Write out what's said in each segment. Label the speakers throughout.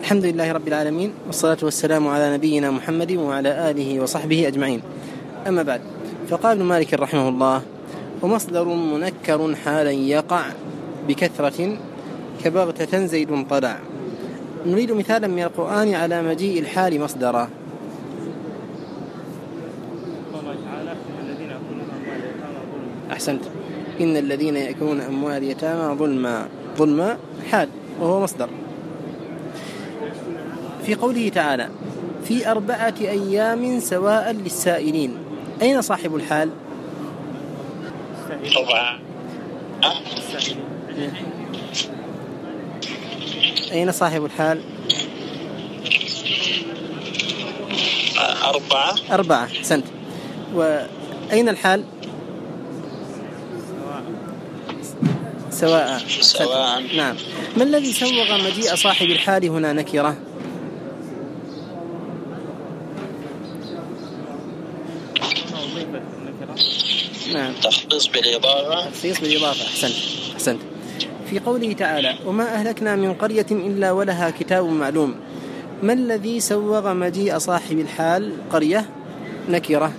Speaker 1: الحمد لله رب العالمين، والصلاة والسلام على نبينا محمد وعلى آله وصحبه أجمعين. أما بعد، فقال ابن مالك رحمه الله: ومصدر منكر حالا يقع بكثرة كبغتة زيد طلع. نريد مثالا من القرآن على مجيء الحال مصدرا. أحسنت. إن الذين يأكلون أموال اليتامى ظلما حال وهو مصدر. في قوله تعالى: في 4 أيام سواء للسائلين، أين صاحب الحال؟ أين صاحب الحال؟ 4. أحسنت. وأين الحال؟ سواء. نعم. ما الذي سوغ مجيء صاحب الحال هنا نكرة؟ نعم.
Speaker 2: تخصيص بالإضافة.
Speaker 1: أحسنت. في قوله تعالى: وما أهلكنا من قرية إلا ولها كتاب معلوم، ما الذي سوغ مجيء صاحب الحال قرية نكرة؟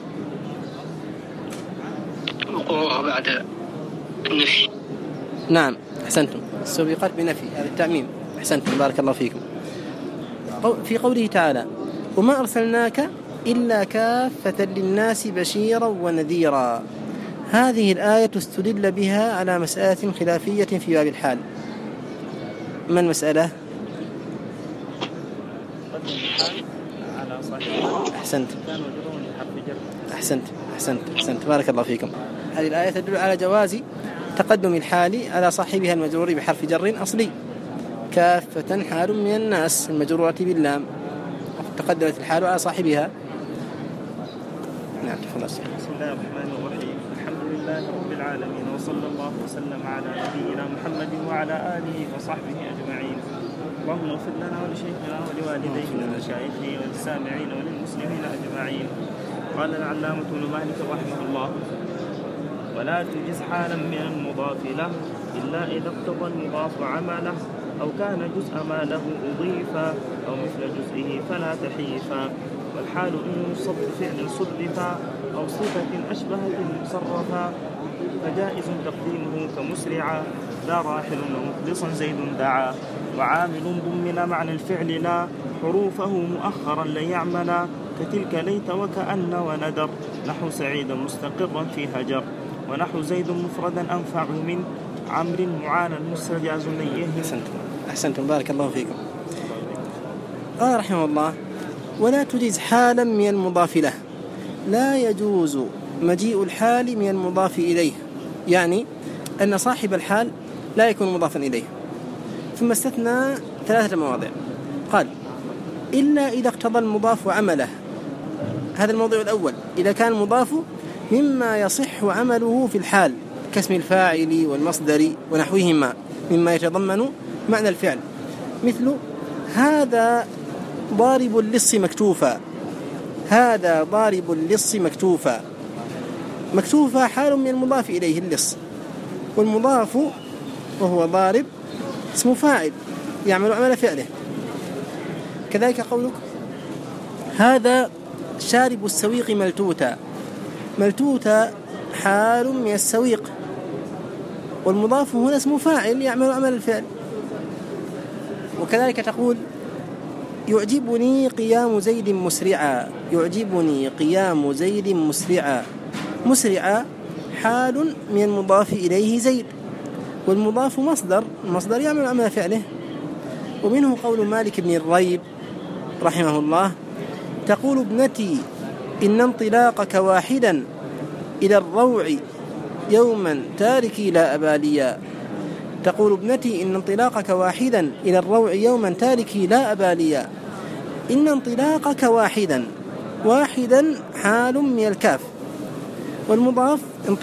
Speaker 2: وقوعها بعد النفي.
Speaker 1: نعم، أحسنتم. سبقت بنفي، هذا التعميم. أحسنتم، بارك الله فيكم. في قوله تعالى: وما أرسلناك إلا كافة للناس بشيرا ونذيرا، هذه الآية استدل بها على مسألة خلافية في باب الحال. ما المسألة؟ أحسنت بارك الله فيكم. هذه الآية تدل على جواز تقدم الحال على صاحبها المجرور بحرف جر أصلي، كافة حال من الناس المجرورة باللام، تقدمت الحال على صاحبها. نعم.
Speaker 3: بسم الله الرحمن الرحيم. الحمد لله رب العالمين، وصلى الله وسلم على نبينا محمد وعلى آله وصحبه أجمعين. اللهم اغفر لنا ولشيخنا ولوالدينا ولمشايخنا وللسامعين وللمسلمين أجمعين. قال العلامة ابن مالك رحمه الله: ولا تجز حالا من المضاف له إلا إذا اقتضى المضاف عمله، أو كان جزء ما له أضيفا، أو مثل جزئه فلا تحيفا. والحال إن يصب فعل صرفا، أو صفة أشبهت مصرفا، فجائز تقديمه كمسرعا، ذا راحل ومخلصا زيد دعا. وعامل ضمن معنى الفعل لا حروفه مؤخرا ليعملا، كتلك ليت وكأن وندر، نحو سعيدا مستقرا في هجر، ونحو زيد مفردا أنفع من عمرو معانا مستجاز نيه.
Speaker 1: أحسنتم بارك الله فيكم. قال رحمه الله: ولا تجز حالا من المضاف له، لا يجوز مجيء الحال من المضاف إليه، يعني أن صاحب الحال لا يكون مضافا إليه. ثم استثنى 3 مواضع، قال: إلا إذا اقتضى المضاف عمله. هذا الموضوع الأول، إذا كان المضاف مما يصح عمله في الحال كاسم الفاعل والمصدر ونحوهما مما يتضمن معنى الفعل، مثل هذا ضارب اللص مكتوفا. هذا ضارب اللص مكتوفا. مكتوفا حال من المضاف إليه اللص، والمضاف وهو ضارب اسم فاعل يعمل عمل فعله. كذلك قولك هذا شارب السويق ملتوتا. ملتوتا حال من السويق، والمضاف هنا اسم فاعل يعمل عمل الفعل. وكذلك تقول يعجبني قيام زيد مسرعا. يعجبني قيام زيد مسرعا. مسرعا حال من المضاف إليه زيد، والمضاف مصدر يعمل عمل فعله. ومنه قول مالك بن الريب رحمه الله: تقول ابنتي إن انطلاقك واحدا إلى الروع يوما تاركي لا أباليا. تقول ابنتي إن انطلاقك واحدا إلى الروع يوما تاركي لا أباليا. إن انطلاقك واحدا حال من الكاف، والمضاف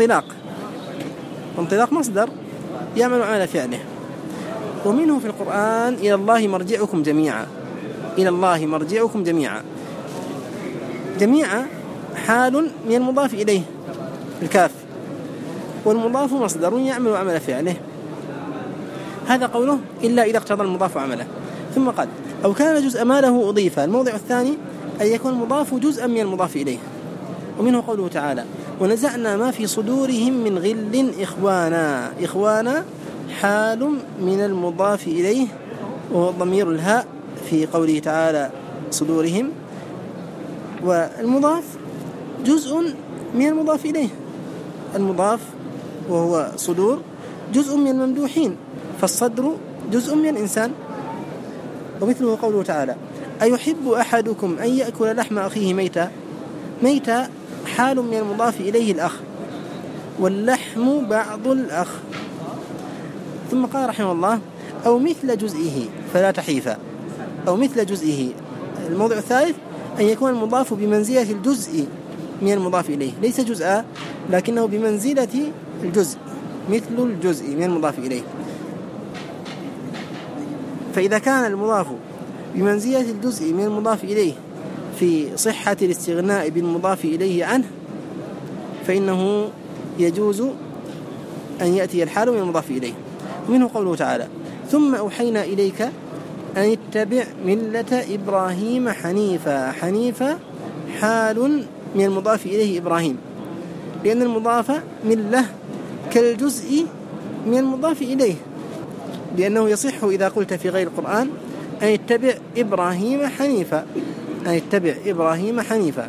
Speaker 1: انطلاق مصدر يعمل على فعله. ومنه في القرآن إلى الله مرجعكم جميعا. إلى الله مرجعكم جميعا. جميعا حال من المضاف إليه الكاف، والمضاف مصدر يعمل عمل فعله. هذا قوله إلا إذا اقتضى المضاف عمله. ثم قال أو كان جزء ما له أضيف. الموضع الثاني أن يكون المضاف جزءا من المضاف إليه، ومنه قوله تعالى ونزعنا ما في صدورهم من غل إخوانا. إخوانا حال من المضاف إليه وهو ضمير الهاء في قوله تعالى صدورهم، والمضاف جزء من المضاف إليه. المضاف وهو صدور جزء من الممدوحين، فالصدر جزء من الإنسان. ومثله قوله تعالى أيحب أحدكم أن يأكل لحم أخيه ميتا. ميتا حال من المضاف إليه الأخ، واللحم بعض الأخ. ثم قال رحمه الله أو مثل جزئه فلا تحيفا. أو مثل جزئه. الموضع الثالث أن يكون المضاف بمنزلة الجزء من المضاف إليه، ليس جزءا لكنه بمنزلة الجزء، مثل الجزء من المضاف إليه. فإذا كان المضاف بمنزلة الجزء من المضاف إليه في صحة الاستغناء بالمضاف إليه عنه فإنه يجوز أن يأتي الحال من المضاف إليه. ومنه قوله تعالى ثم أوحينا إليك أن اتبع ملة إبراهيم حنيفا. حنيفا حال من المضاف إليه إبراهيم، لأن المضاف ملة كالجزء من المضاف إليه، لأنه يصح إذا قلت في غير القرآن أن اتبع إبراهيم حنيفا، أن اتبع إبراهيم حنيفا.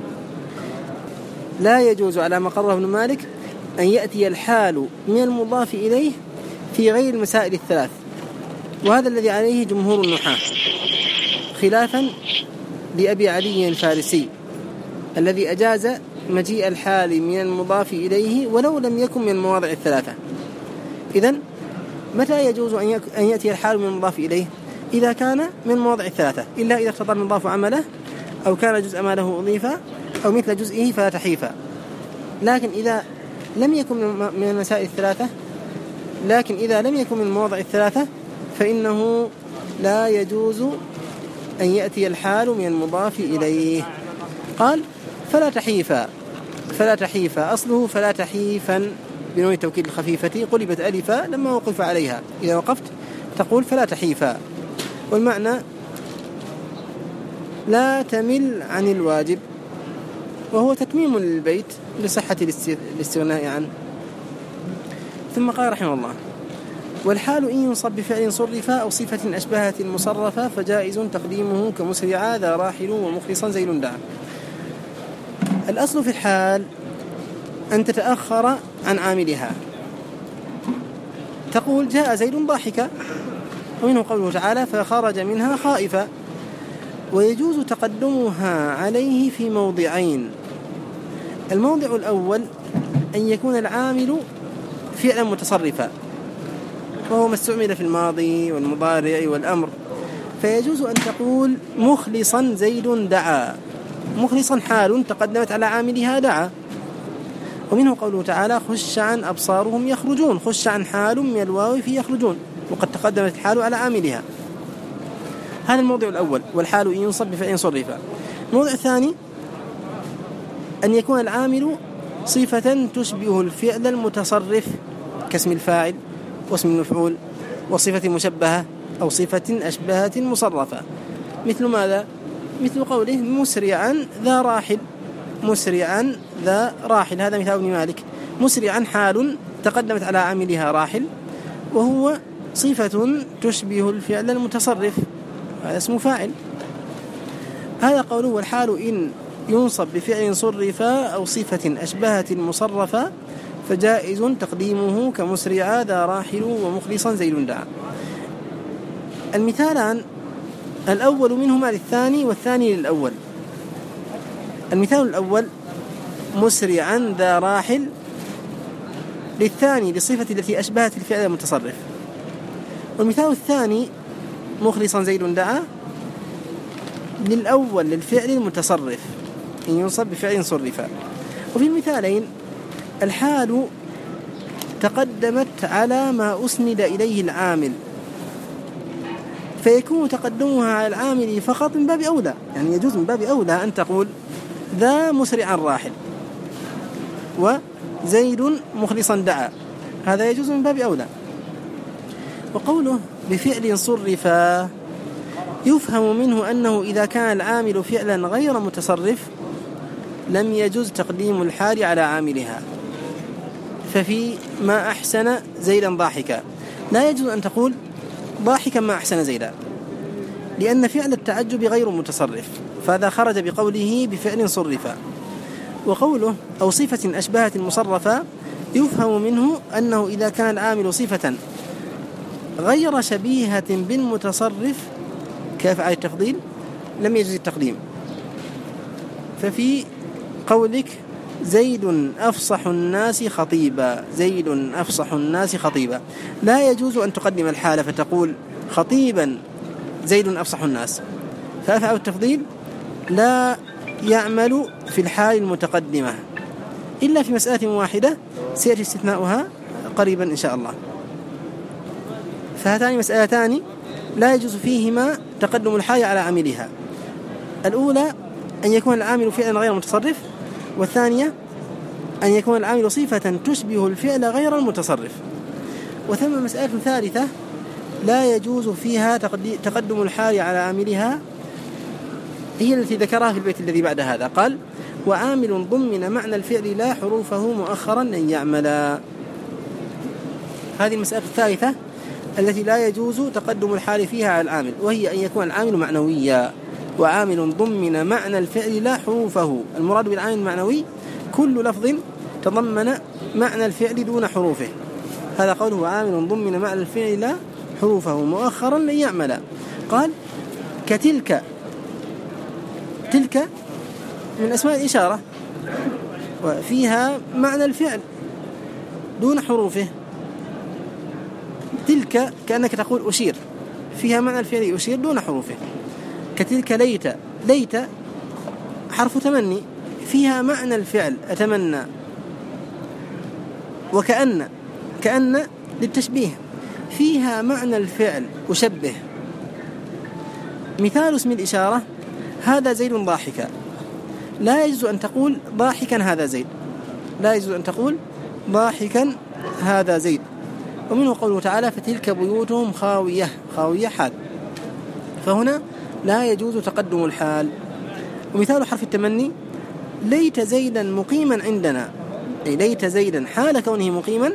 Speaker 1: لا يجوز على ما قرره ابن مالك أن يأتي الحال من المضاف إليه في غير المسائل الثلاث، وهذا الذي عليه جمهور النحاة، خلافا لأبي علي الفارسي الذي أجاز مجيء الحال من المضاف إليه ولو لم يكن من المواضع الثلاثة. إذن متى يجوز أن يأتي الحال من المضاف إليه؟ إذا كان من المواضع الثلاثة، إلا إذا اقتضى المضاف عمله أو كان جزء ما له أضيفا أو مثل جزئه فلا تحيفا. لكن إذا لم يكن من المسائل الثلاثة، لكن إذا لم يكن من المواضع الثلاثة فإنه لا يجوز أن يأتي الحال من المضاف إليه. قال فلا تحيفا. فلا تحيفا أصله فلا تحيفا بنون التوكيد الخفيفة قلبت ألفا لما وقف عليها، إذا وقفت تقول فلا تحيفا، والمعنى لا تمل عن الواجب، وهو تتميم للبيت لصحة الاستغناء عنه. ثم قال رحمه الله والحال إن ينصب بفعل صرف أو صفة أشبهت المصرفة فجائز تقديمه كمسرعا ذا راحل ومخلصا زيل دعا. الأصل في الحال أن تتأخر عن عاملها، تقول جاء زيد ضاحكا، ومنه قوله تعالى فخرج منها خائفا. ويجوز تقدمها عليه في موضعين. الموضع الأول أن يكون العامل فعلا متصرفا، وهو ما استعمل في الماضي والمضارع والأمر، فيجوز أن تقول مخلصا زيد دعا. مخلصا حال تقدمت على عاملها دعا. ومنه قوله تعالى خش عن أبصارهم يخرجون. خش عن حال من الواو في يخرجون، وقد تقدمت الحال على عاملها. هذا الموضع الأول، والحال إن ينصب بفعل صرفا. الموضع الثاني أن يكون العامل صفة تشبه الفعل المتصرف كاسم الفاعل واسم المفعول وصفة مشبهة أو صفة أشبهت مصرفة. مثل ماذا؟ مثل قوله مسرعا ذا راحل. مسرعا ذا راحل هذا مثال ابن مالك. مسرعا حال تقدمت على عاملها راحل، وهو صفة تشبه الفعل المتصرف، هذا اسم فاعل. هذا قوله والحال إن ينصب بفعل صرفا أو صفة أشبهت المصرفة فجائز تقديمه كمسرعا ذا راحل ومخلصا زيد دعا. المثالان الأول منهما للثاني والثاني للأول. المثال الأول مسرعا ذا راحل للثاني للصفة التي أشبهت الفعل المتصرف، والمثال الثاني مخلصا زيد دعا للأول للفعل المتصرف إن ينصب بفعل صرفا. وفي المثالين الحال تقدمت على ما أسند إليه العامل، فيكون تقدمها على العامل فقط من باب أولى، يعني يجوز من باب أولى أن تقول ذا مسرعا راحل وزيد مخلصا دعا، هذا يجوز من باب أولى. وقوله بفعل صرفا يفهم منه أنه إذا كان العامل فعلا غير متصرف لم يجوز تقديم الحال على عاملها. ففي ما أحسن زيدا ضاحكا لا يجوز أن تقول ضاحكا ما أحسن زيدا، لأن فعل التعجب غير متصرف، فهذا خرج بقوله بفعل صرفا. وقوله أو صفة أشبهت المصرفة يفهم منه أنه إذا كان العامل صفة غير شبيهة بالمتصرف كافعل التفضيل لم يجوز التقديم. ففي قولك زيد أفصح الناس خطيبا، زيد أفصح الناس خطيبا، لا يجوز أن تقدم الحالة فتقول خطيبا زيد أفصح الناس، فأفعل التفضيل لا يعمل في الحال المتقدمة إلا في مسألة واحدة سيأتي استثناؤها قريبا إن شاء الله. فهاتان مسألتان لا يجوز فيهما تقدم الحال على عاملها. الأولى أن يكون العامل فعلا غير متصرف، والثانية أن يكون العامل صفة تشبه الفعل غير المتصرف. وثم مسألة ثالثة لا يجوز فيها تقدم الحال على عاملها، هي التي ذكرها في البيت الذي بعد هذا، قال وعامل ضمن معنى الفعل لا حروفه مؤخرا أن يعملا. هذه المسألة الثالثة التي لا يجوز تقدم الحال فيها على العامل، وهي أن يكون العامل معنويا. وعامل ضمن معنى الفعل لا حروفه، المراد بالعامل المعنوي كل لفظ تضمن معنى الفعل دون حروفه، هذا قوله عامل ضمن معنى الفعل لا حروفه مؤخرا لن يعمل. قال كتلك، تلك من أسماء الإشارة وفيها معنى الفعل دون حروفه. تلك كأنك تقول أشير، فيها معنى الفعل أشير دون حروفه. كتلك ليت، ليت حرف تمني فيها معنى الفعل أتمنى. وكأن، كأن للتشبيه فيها معنى الفعل أشبه. مثال اسم الإشارة هذا زيد ضاحكا، لا يجوز أن تقول ضاحكا هذا زيد، لا يجوز أن تقول ضاحكا هذا زيد. ومنه قوله تعالى فتلك بيوتهم خاوية، خاوية حال، فهنا لا يجوز تقدم الحال. ومثال حرف التمني ليت زيدا مقيما عندنا، أي ليت زيدا حال كونه مقيما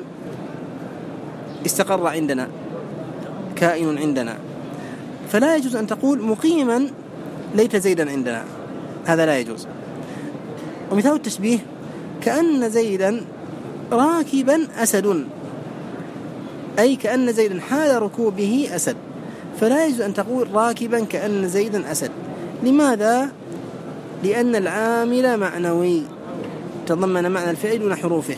Speaker 1: استقر عندنا كائن عندنا، فلا يجوز أن تقول مقيما ليت زيدا عندنا، هذا لا يجوز. ومثال التشبيه كأن زيدا راكبا أسد، أي كأن زيدا حال ركوبه أسد، فلا يجوز أن تقول راكبا كأن زيدا أسد. لماذا؟ لأن العامل معنوي تضمن معنى الفعل دون حروفه.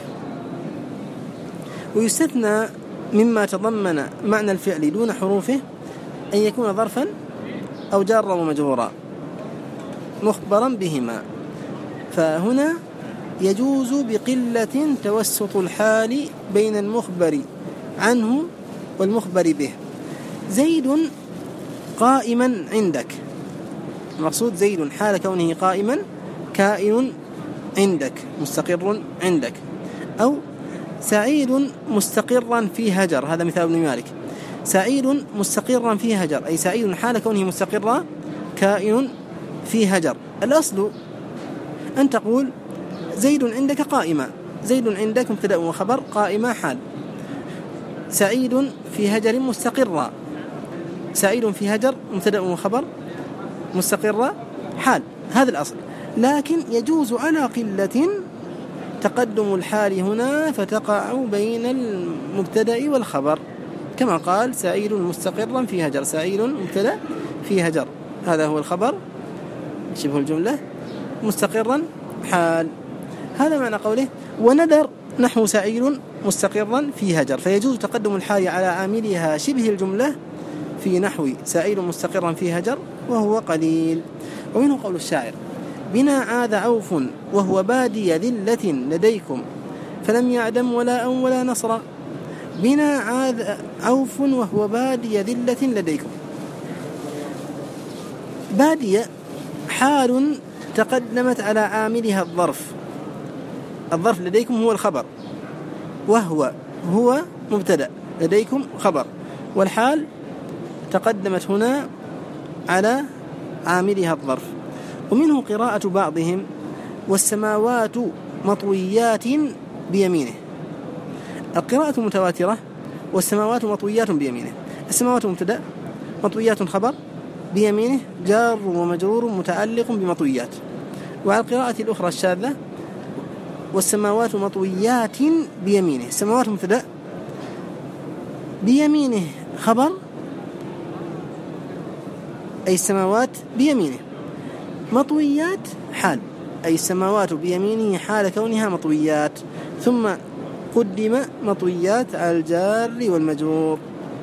Speaker 1: ويستثنى مما تضمن معنى الفعل دون حروفه أن يكون ظرفا أو جارا ومجرورا مخبرا بهما، فهنا يجوز بقلة توسط الحال بين المخبر عنه والمخبر به. زيد قائما عندك، المقصود زيد حال كونه قائما كائن عندك مستقر عندك. أو سعيد مستقرا في هجر، هذا مثال ابن مالك، سعيد مستقرا في هجر، أي سعيد حال كونه مستقرا كائن في هجر. الأصل أن تقول زيد عندك قائمة، زيد عندك مبتدأ وخبر، قائمة حال. سعيد في هجر مستقرا، سعيد في هجر مبتدأ وخبر مستقرة حال، هذا الأصل. لكن يجوز على قلة تقدم الحال هنا فتقع بين المبتدأ والخبر، كما قال سعيد مستقرا في هجر، سعيد مبتدأ في هجر، هذا هو الخبر شبه الجملة، مستقرا حال، هذا معنى قوله وندر نحو سعيد مستقرا في هجر، فيجوز تقدم الحال على عاملها شبه الجملة في نحو سعيد مستقرا في هجر وهو قليل. ومنه قول الشاعر بنا عاذ عوف وهو بادي ذلة لديكم فلم يعدم ولا أن ولا نصر. بنا عاذ عوف وهو بادي ذلة لديكم، بادية حال تقدمت على عاملها الظرف، الظرف لديكم هو الخبر، وهو هو مبتدأ، لديكم خبر، والحال تقدمت هنا على عاملها الظرف. ومنه قراءة بعضهم والسماوات مطويات بيمينه. القراءة متواترة والسماوات مطويات بيمينه. السماوات مبتدأ، مطويات خبر، بيمينه جار ومجرور متعلق بمطويات. وعلى القراءة الأخرى الشاذة والسماوات مطويات بيمينه. السماوات مبتدأ، بيمينه خبر، أي السماوات بيمينه، مطويات حال، أي السماوات بيمينه حال كونها مطويات، ثم قدم مطويات على الجار والمجرور.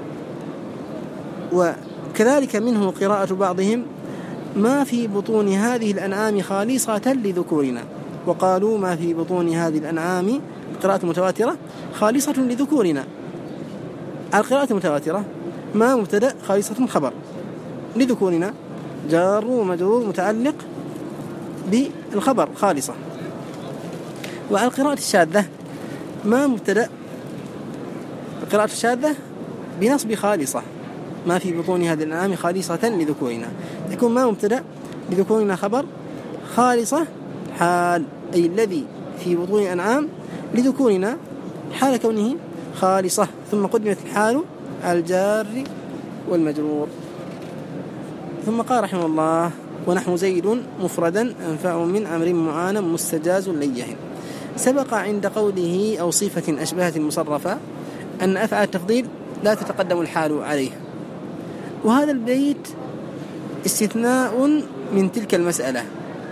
Speaker 1: وكذلك منه قراءة بعضهم ما في بطون هذه الأنعام خالصة لذكورنا. وقالوا ما في بطون هذه الأنعام، قراءة متواترة، خالصة لذكورنا. على القراءة المتواترة ما مبتدأ خالصة خبر، لذكورنا جار ومجرور متعلق بالخبر خالصة. وعلى القراءة الشاذة ما مبتدأ، القراءة الشاذة بنصب خالصة، ما في بطون هذه الأنعام خالصة لذكورنا، يكون ما مبتدأ لذكورنا خبر، خالصة حال، أي الذي في بطون الأنعام لذكورنا حال كونه خالصة، ثم قدمت الحال على الجار والمجرور. ثم قال رحمه الله: ونحو زيد مفردا أنفع من أمر معانا مستجاز ليهن. سبق عند قوله أو صفة أشبهت المصرفة أن أفعل التفضيل لا تتقدم الحال عليه. وهذا البيت استثناء من تلك المسألة.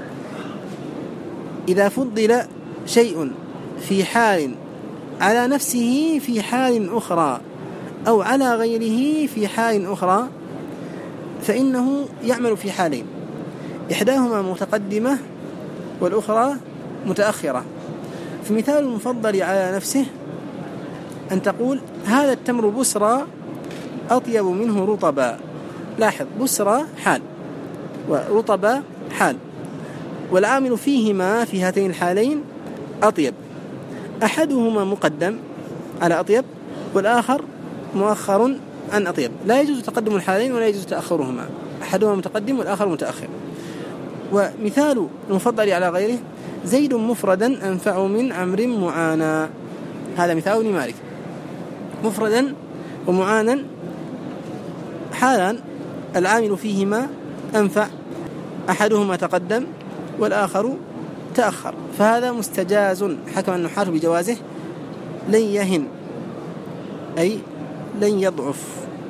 Speaker 1: إذا فضل شيء في حال على نفسه في حال أخرى أو على غيره في حال أخرى فإنه يعمل في حالين، إحداهما متقدمة والأخرى متأخرة. فمثال المفضل على نفسه أن تقول: هذا التمر بسرى أطيب منه رطبا. لاحظ، بسرى حال ورطبا حال، والعامل فيهما في هاتين الحالين أطيب، أحدهما مقدم على أطيب والآخر مؤخر عن أطيب. لا يجوز تقدم الحالين ولا يجوز تأخرهما، أحدهما متقدم والآخر متأخر. ومثال المفضل على غيره: زيد مفردا أنفع من عمرو معانا. هذا مثال ابن مالك، مفردا ومعانا حالا العامل فيهما أنفع، أحدهما تقدم والآخر تأخر، فهذا مستجاز حكم النحاة بجوازه لن يهن، أي لن يضعف.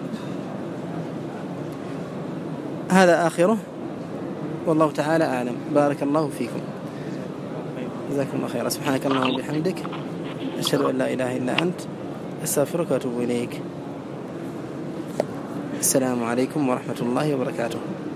Speaker 1: هذا آخره، والله تعالى أعلم. بارك الله فيكم، جزاكم الله خيرا. سبحانك اللهم وبحمدك، أشهد أن لا إله إلا أنت، أستغفرك وأتوب إليك. السلام عليكم ورحمة الله وبركاته.